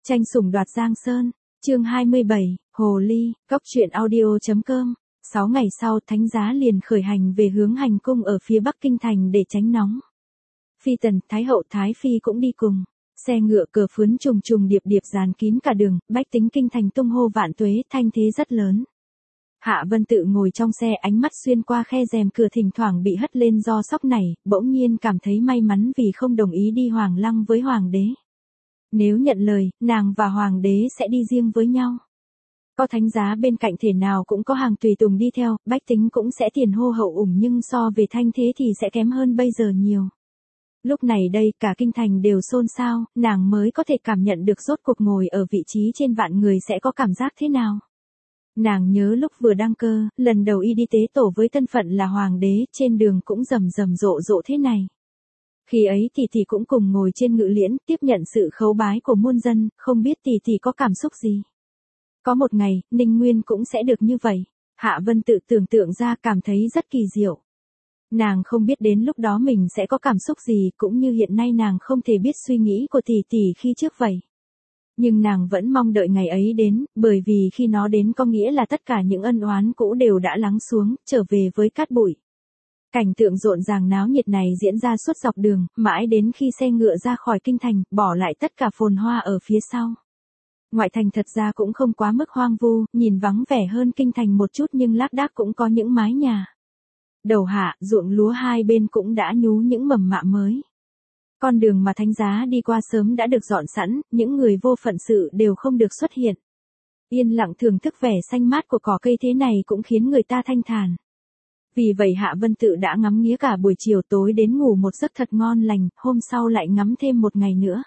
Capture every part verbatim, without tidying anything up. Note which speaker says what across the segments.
Speaker 1: Tranh sủng đoạt Giang Sơn, chương hai mươi bảy, Hồ Ly, Cóc truyện audio.com. Sáu ngày sau, thánh giá liền khởi hành về hướng hành cung ở phía Bắc Kinh thành để tránh nóng. Phi tần, Thái hậu, Thái phi cũng đi cùng. Xe ngựa cờ phướn trùng trùng điệp điệp dàn kín cả đường, bách tính kinh thành tung hô vạn tuế, thanh thế rất lớn. Hạ Vân Tự ngồi trong xe, ánh mắt xuyên qua khe rèm cửa thỉnh thoảng bị hất lên do sốc này, bỗng nhiên cảm thấy may mắn vì không đồng ý đi Hoàng Lăng với Hoàng đế. Nếu nhận lời, nàng và Hoàng đế sẽ đi riêng với nhau. Có thánh giá bên cạnh thể nào cũng có hàng tùy tùng đi theo, bách tính cũng sẽ tiền hô hậu ủng nhưng so về thanh thế thì sẽ kém hơn bây giờ nhiều. Lúc này đây cả kinh thành đều xôn xao, nàng mới có thể cảm nhận được rốt cuộc ngồi ở vị trí trên vạn người sẽ có cảm giác thế nào. Nàng nhớ lúc vừa đăng cơ, lần đầu y đi tế tổ với thân phận là hoàng đế, trên đường cũng rầm rầm rộ rộ thế này. Khi ấy tỷ tỷ cũng cùng ngồi trên ngự liễn, tiếp nhận sự khấu bái của muôn dân, không biết tỷ tỷ có cảm xúc gì. Có một ngày, Ninh Nguyên cũng sẽ được như vậy. Hạ Vân Tự tưởng tượng ra cảm thấy rất kỳ diệu. Nàng không biết đến lúc đó mình sẽ có cảm xúc gì, cũng như hiện nay nàng không thể biết suy nghĩ của tỷ tỷ khi trước vậy. Nhưng nàng vẫn mong đợi ngày ấy đến, bởi vì khi nó đến có nghĩa là tất cả những ân oán cũ đều đã lắng xuống, trở về với cát bụi. Cảnh tượng rộn ràng náo nhiệt này diễn ra suốt dọc đường, mãi đến khi xe ngựa ra khỏi kinh thành, bỏ lại tất cả phồn hoa ở phía sau. Ngoại thành thật ra cũng không quá mức hoang vu, nhìn vắng vẻ hơn kinh thành một chút nhưng lác đác cũng có những mái nhà. Đầu hạ, ruộng lúa hai bên cũng đã nhú những mầm mạ mới. Con đường mà thánh giá đi qua sớm đã được dọn sẵn, những người vô phận sự đều không được xuất hiện. Yên lặng thưởng thức vẻ xanh mát của cỏ cây thế này cũng khiến người ta thanh thản. Vì vậy Hạ Vân Tự đã ngắm nghía cả buổi chiều, tối đến ngủ một giấc thật ngon lành, hôm sau lại ngắm thêm một ngày nữa.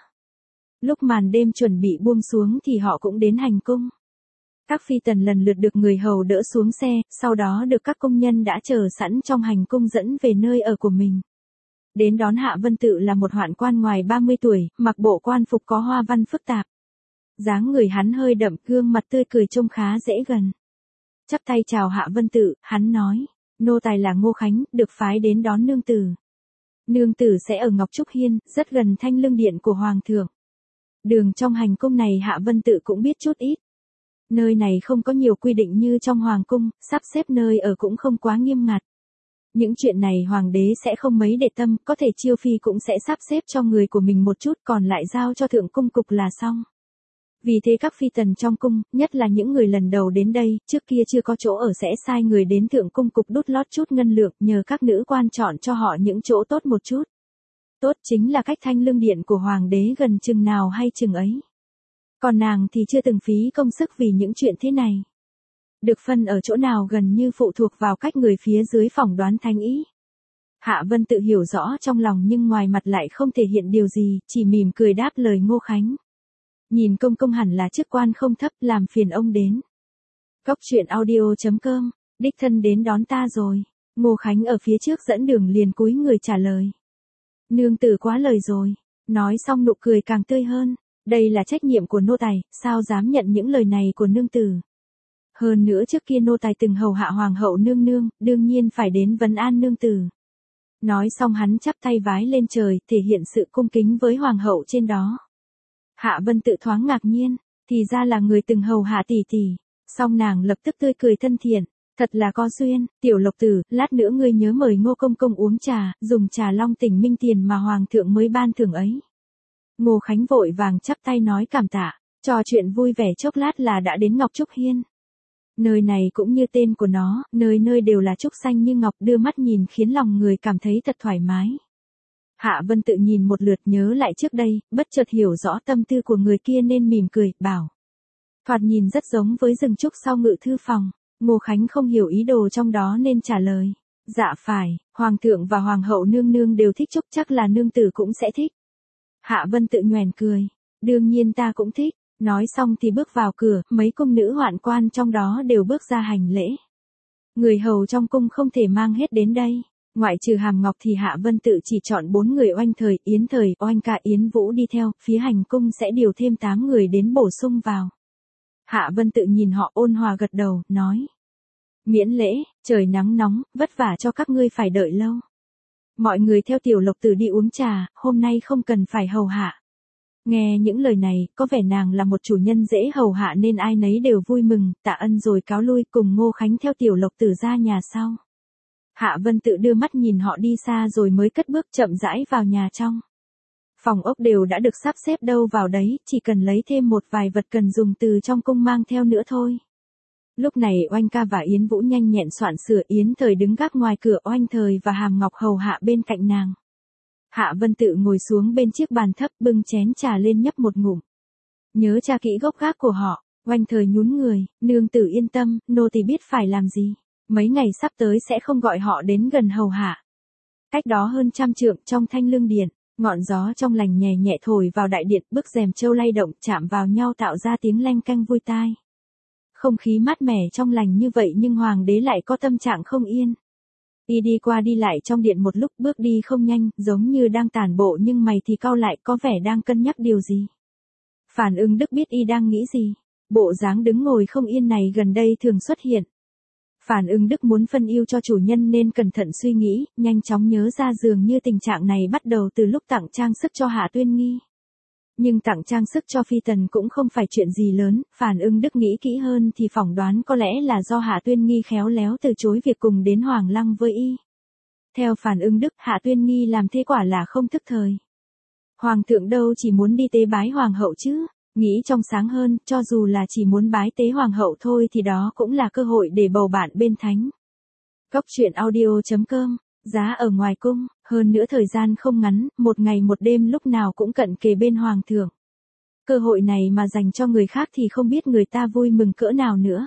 Speaker 1: Lúc màn đêm chuẩn bị buông xuống thì họ cũng đến hành cung. Các phi tần lần lượt được người hầu đỡ xuống xe, sau đó được các công nhân đã chờ sẵn trong hành cung dẫn về nơi ở của mình. Đến đón Hạ Vân Tự là một hoạn quan ngoài ba mươi tuổi, mặc bộ quan phục có hoa văn phức tạp. Dáng người hắn hơi đậm, gương mặt tươi cười trông khá dễ gần. Chắp tay chào Hạ Vân Tự, hắn nói, nô tài là Ngô Khánh, được phái đến đón nương tử. Nương tử sẽ ở Ngọc Trúc Hiên, rất gần Thanh Lương Điện của Hoàng thượng. Đường trong hành cung này Hạ Vân Tự cũng biết chút ít. Nơi này không có nhiều quy định như trong Hoàng cung, sắp xếp nơi ở cũng không quá nghiêm ngặt. Những chuyện này Hoàng đế sẽ không mấy để tâm, có thể Chiêu Phi cũng sẽ sắp xếp cho người của mình một chút còn lại giao cho thượng cung cục là xong. Vì thế các phi tần trong cung, nhất là những người lần đầu đến đây, trước kia chưa có chỗ ở sẽ sai người đến thượng cung cục đút lót chút ngân lượng, nhờ các nữ quan chọn cho họ những chỗ tốt một chút. Tốt chính là cách Thanh Lương Điện của Hoàng đế gần chừng nào hay chừng ấy. Còn nàng thì chưa từng phí công sức vì những chuyện thế này. Được phân ở chỗ nào gần như phụ thuộc vào cách người phía dưới phỏng đoán thánh ý. Hạ Vân Tự hiểu rõ trong lòng nhưng ngoài mặt lại không thể hiện điều gì, chỉ mỉm cười đáp lời Ngô Khánh. Nhìn công công hẳn là chức quan không thấp, làm phiền ông đến. Cóc truyện audio.com, đích thân đến đón ta rồi. Ngô Khánh ở phía trước dẫn đường liền cúi người trả lời. Nương tử quá lời rồi. Nói xong nụ cười càng tươi hơn. Đây là trách nhiệm của nô tài, sao dám nhận những lời này của nương tử. Hơn nữa trước kia nô tài từng hầu hạ hoàng hậu nương nương, đương nhiên phải đến vấn an nương tử. Nói xong hắn chắp tay vái lên trời, thể hiện sự cung kính với hoàng hậu trên đó. Hạ Vân Tự thoáng ngạc nhiên, thì ra là người từng hầu hạ tỷ tỷ. Xong nàng lập tức tươi cười thân thiện, thật là có duyên. Tiểu Lộc Tử, lát nữa ngươi nhớ mời Ngô công công uống trà, dùng trà Long Tỉnh Minh tiền mà hoàng thượng mới ban thưởng ấy. Ngô Khánh vội vàng chắp tay nói cảm tạ, trò chuyện vui vẻ chốc lát là đã đến Ngọc Trúc Hiên. Nơi này cũng như tên của nó, nơi nơi đều là trúc xanh như ngọc, đưa mắt nhìn khiến lòng người cảm thấy thật thoải mái. Hạ Vân Tự nhìn một lượt nhớ lại trước đây, bất chợt hiểu rõ tâm tư của người kia nên mỉm cười, bảo. Thoạt nhìn rất giống với rừng trúc sau ngự thư phòng. Ngô Khánh không hiểu ý đồ trong đó nên trả lời. Dạ phải, Hoàng thượng và Hoàng hậu nương nương đều thích trúc, chắc là nương tử cũng sẽ thích. Hạ Vân Tự nhoẻn cười. Đương nhiên ta cũng thích. Nói xong thì bước vào cửa, mấy cung nữ hoạn quan trong đó đều bước ra hành lễ. Người hầu trong cung không thể mang hết đến đây. Ngoại trừ Hàm Ngọc thì Hạ Vân Tự chỉ chọn bốn người Oanh Thời, Yến Thời, Oanh Ca, Yến Vũ đi theo, phía hành cung sẽ điều thêm tám người đến bổ sung vào. Hạ Vân Tự nhìn họ ôn hòa gật đầu, nói. Miễn lễ, trời nắng nóng, vất vả cho các ngươi phải đợi lâu. Mọi người theo Tiểu Lộc Tử đi uống trà, hôm nay không cần phải hầu hạ. Nghe những lời này, có vẻ nàng là một chủ nhân dễ hầu hạ nên ai nấy đều vui mừng, tạ ân rồi cáo lui cùng Ngô Khánh theo Tiểu Lộc Tử ra nhà sau. Hạ Vân Tự đưa mắt nhìn họ đi xa rồi mới cất bước chậm rãi vào nhà trong. Phòng ốc đều đã được sắp xếp đâu vào đấy, chỉ cần lấy thêm một vài vật cần dùng từ trong cung mang theo nữa thôi. Lúc này Oanh ca và Yến Vũ nhanh nhẹn soạn sửa, Yến Thời đứng gác ngoài cửa, Oanh Thời và Hàm Ngọc hầu hạ bên cạnh nàng. Hạ Vân Tự ngồi xuống bên chiếc bàn thấp bưng chén trà lên nhấp một ngụm. Nhớ tra kỹ gốc gác của họ, Oanh Thời nhún người, nương tử yên tâm, nô tỳ biết phải làm gì. Mấy ngày sắp tới sẽ không gọi họ đến gần hầu hạ. Cách đó hơn trăm trượng trong Thanh Lương Điện, ngọn gió trong lành nhẹ nhẹ thổi vào đại điện, bức rèm châu lay động chạm vào nhau tạo ra tiếng leng canh vui tai. Không khí mát mẻ trong lành như vậy nhưng hoàng đế lại có tâm trạng không yên. Y đi qua đi lại trong điện một lúc, bước đi không nhanh, giống như đang tản bộ nhưng mày thì cau lại, có vẻ đang cân nhắc điều gì. Phản Ưng Đức biết y đang nghĩ gì. Bộ dáng đứng ngồi không yên này gần đây thường xuất hiện. Phản Ưng Đức muốn phân ưu cho chủ nhân nên cẩn thận suy nghĩ, nhanh chóng nhớ ra dường như tình trạng này bắt đầu từ lúc tặng trang sức cho Hạ Tuyên Nghi. Nhưng tặng trang sức cho Phi Tần cũng không phải chuyện gì lớn, Phản Ưng Đức nghĩ kỹ hơn thì phỏng đoán có lẽ là do Hạ Tuyên Nghi khéo léo từ chối việc cùng đến Hoàng Lăng với y. Theo Phản Ưng Đức, Hạ Tuyên Nghi làm thế quả là không thức thời. Hoàng thượng đâu chỉ muốn đi tế bái hoàng hậu chứ. Nghĩ trong sáng hơn, cho dù là chỉ muốn bái tế hoàng hậu thôi thì đó cũng là cơ hội để bầu bạn bên thánh. Cốc truyện audio chấm com, giá ở ngoài cung, hơn nữa thời gian không ngắn, một ngày một đêm lúc nào cũng cận kề bên hoàng thượng. Cơ hội này mà dành cho người khác thì không biết người ta vui mừng cỡ nào nữa.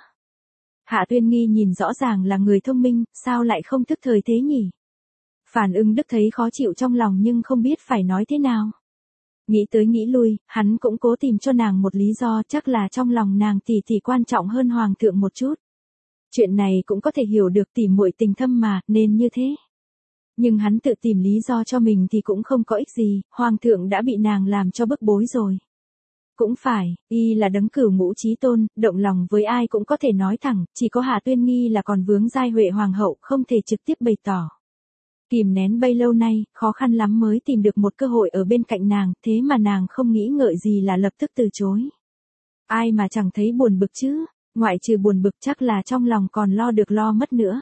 Speaker 1: Hạ Tuyên Nghi nhìn rõ ràng là người thông minh, sao lại không thức thời thế nhỉ? Phản Ưng Đức thấy khó chịu trong lòng nhưng không biết phải nói thế nào. Nghĩ tới nghĩ lui, hắn cũng cố tìm cho nàng một lý do, chắc là trong lòng nàng tỷ tỷ quan trọng hơn hoàng thượng một chút. Chuyện này cũng có thể hiểu được, tỉ muội tình thâm mà, nên như thế. Nhưng hắn tự tìm lý do cho mình thì cũng không có ích gì, hoàng thượng đã bị nàng làm cho bức bối rồi. Cũng phải, y là đấng cửu ngũ chí tôn, động lòng với ai cũng có thể nói thẳng, chỉ có Hạ Tuyên Nghi là còn vướng giai huệ hoàng hậu, không thể trực tiếp bày tỏ. Kìm nén bấy lâu nay, khó khăn lắm mới tìm được một cơ hội ở bên cạnh nàng, thế mà nàng không nghĩ ngợi gì là lập tức từ chối. Ai mà chẳng thấy buồn bực chứ, ngoại trừ buồn bực chắc là trong lòng còn lo được lo mất nữa.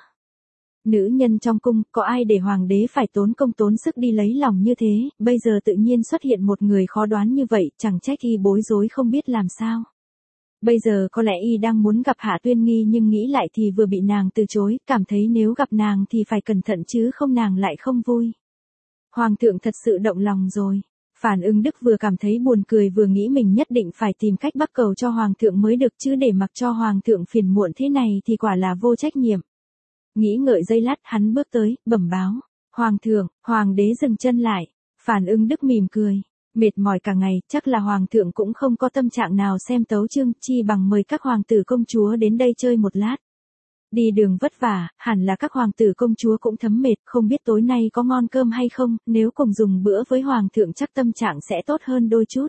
Speaker 1: Nữ nhân trong cung, có ai để hoàng đế phải tốn công tốn sức đi lấy lòng như thế, bây giờ tự nhiên xuất hiện một người khó đoán như vậy, chẳng trách y bối rối không biết làm sao. Bây giờ có lẽ y đang muốn gặp Hạ Tuyên Nghi nhưng nghĩ lại thì vừa bị nàng từ chối, cảm thấy nếu gặp nàng thì phải cẩn thận chứ không nàng lại không vui. Hoàng thượng thật sự động lòng rồi. Phản Ưng Đức vừa cảm thấy buồn cười vừa nghĩ mình nhất định phải tìm cách bắt cầu cho hoàng thượng mới được chứ để mặc cho hoàng thượng phiền muộn thế này thì quả là vô trách nhiệm. Nghĩ ngợi giây lát hắn bước tới, bẩm báo. Hoàng thượng, hoàng đế dừng chân lại. Phản Ưng Đức mỉm cười. Mệt mỏi cả ngày, chắc là hoàng thượng cũng không có tâm trạng nào xem tấu chương, chi bằng mời các hoàng tử công chúa đến đây chơi một lát. Đi đường vất vả, hẳn là các hoàng tử công chúa cũng thấm mệt, không biết tối nay có ngon cơm hay không, nếu cùng dùng bữa với hoàng thượng chắc tâm trạng sẽ tốt hơn đôi chút.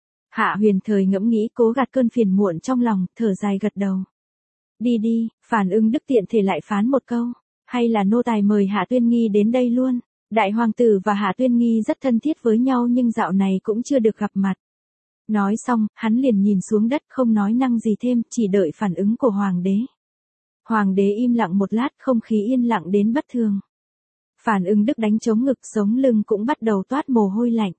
Speaker 1: Hạ Huyền Thời ngẫm nghĩ cố gạt cơn phiền muộn trong lòng, thở dài gật đầu. Đi đi, Phản Ưng Đức tiện thể lại phán một câu, hay là nô tài mời Hạ Tuyên Nghi đến đây luôn. Đại hoàng tử và Hạ Tuyên Nghi rất thân thiết với nhau nhưng dạo này cũng chưa được gặp mặt. Nói xong, hắn liền nhìn xuống đất không nói năng gì thêm, chỉ đợi phản ứng của hoàng đế. Hoàng đế im lặng một lát, không khí yên lặng đến bất thường. Phản Ưng Đức đánh trống ngực, sống lưng cũng bắt đầu toát mồ hôi lạnh.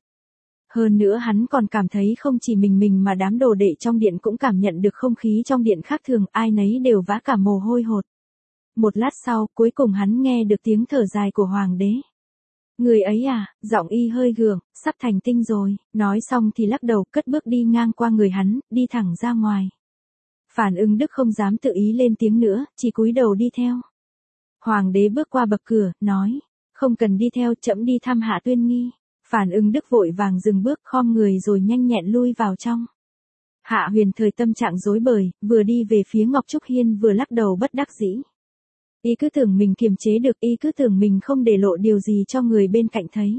Speaker 1: Hơn nữa hắn còn cảm thấy không chỉ mình mình mà đám đồ đệ trong điện cũng cảm nhận được không khí trong điện khác thường, ai nấy đều vã cả mồ hôi hột. Một lát sau, cuối cùng hắn nghe được tiếng thở dài của hoàng đế. Người ấy à, giọng y hơi gượng, sắp thành tinh rồi, nói xong thì lắc đầu, cất bước đi ngang qua người hắn, đi thẳng ra ngoài. Phản Ưng Đức không dám tự ý lên tiếng nữa, chỉ cúi đầu đi theo. Hoàng đế bước qua bậc cửa, nói, không cần đi theo, trẫm đi thăm Hạ Tuyên Nghi. Phản Ưng Đức vội vàng dừng bước, khom người rồi nhanh nhẹn lui vào trong. Hạ Huyền Thời tâm trạng rối bời, vừa đi về phía Ngọc Trúc Hiên vừa lắc đầu bất đắc dĩ. Y cứ tưởng mình kiềm chế được, y cứ tưởng mình không để lộ điều gì cho người bên cạnh thấy.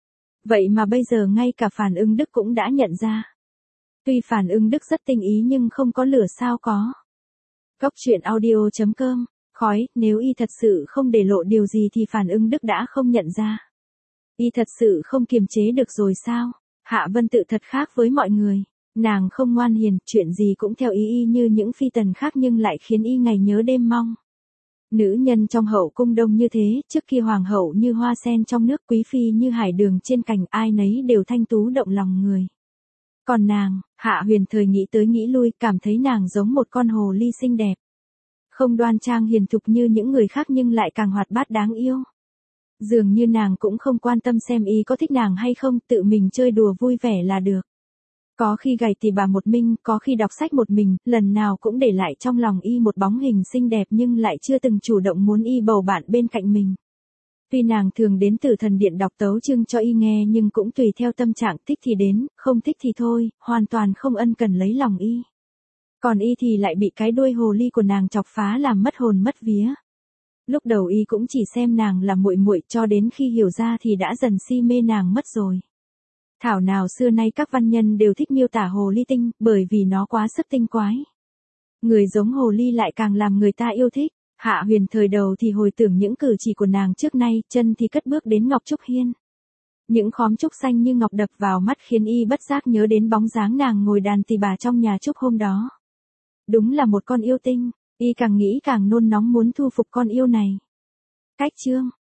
Speaker 1: Vậy mà bây giờ ngay cả Phản Ưng Đức cũng đã nhận ra. Tuy Phản Ưng Đức rất tinh ý nhưng không có lửa sao có. Cốc truyện audio chấm com, khói, nếu y thật sự không để lộ điều gì thì Phản Ưng Đức đã không nhận ra. Y thật sự không kiềm chế được rồi sao? Hạ Vân tự thật khác với mọi người. Nàng không ngoan hiền, chuyện gì cũng theo ý y như những phi tần khác nhưng lại khiến y ngày nhớ đêm mong. Nữ nhân trong hậu cung đông như thế, trước kia hoàng hậu như hoa sen trong nước, quý phi như hải đường trên cành, ai nấy đều thanh tú động lòng người. Còn nàng, Hạ Huyền thời nghĩ tới nghĩ lui, cảm thấy nàng giống một con hồ ly xinh đẹp. Không đoan trang hiền thục như những người khác nhưng lại càng hoạt bát đáng yêu. Dường như nàng cũng không quan tâm xem y có thích nàng hay không, tự mình chơi đùa vui vẻ là được. Có khi gầy thì bà một mình, có khi đọc sách một mình, lần nào cũng để lại trong lòng y một bóng hình xinh đẹp nhưng lại chưa từng chủ động muốn y bầu bạn bên cạnh mình. Tuy nàng thường đến Tử Thần Điện đọc tấu chương cho y nghe nhưng cũng tùy theo tâm trạng, thích thì đến, không thích thì thôi, hoàn toàn không ân cần lấy lòng y. Còn y thì lại bị cái đuôi hồ ly của nàng chọc phá làm mất hồn mất vía. Lúc đầu y cũng chỉ xem nàng là muội muội, cho đến khi hiểu ra thì đã dần si mê nàng mất rồi. Thảo nào xưa nay các văn nhân đều thích miêu tả hồ ly tinh, bởi vì nó quá sức tinh quái. Người giống hồ ly lại càng làm người ta yêu thích. Hạ Huyền thời đầu thì hồi tưởng những cử chỉ của nàng trước nay, chân thì cất bước đến Ngọc Trúc Hiên. Những khóm trúc xanh như ngọc đập vào mắt khiến y bất giác nhớ đến bóng dáng nàng ngồi đàn tỳ bà trong nhà Trúc hôm đó. Đúng là một con yêu tinh, y càng nghĩ càng nôn nóng muốn thu phục con yêu này. Cách chương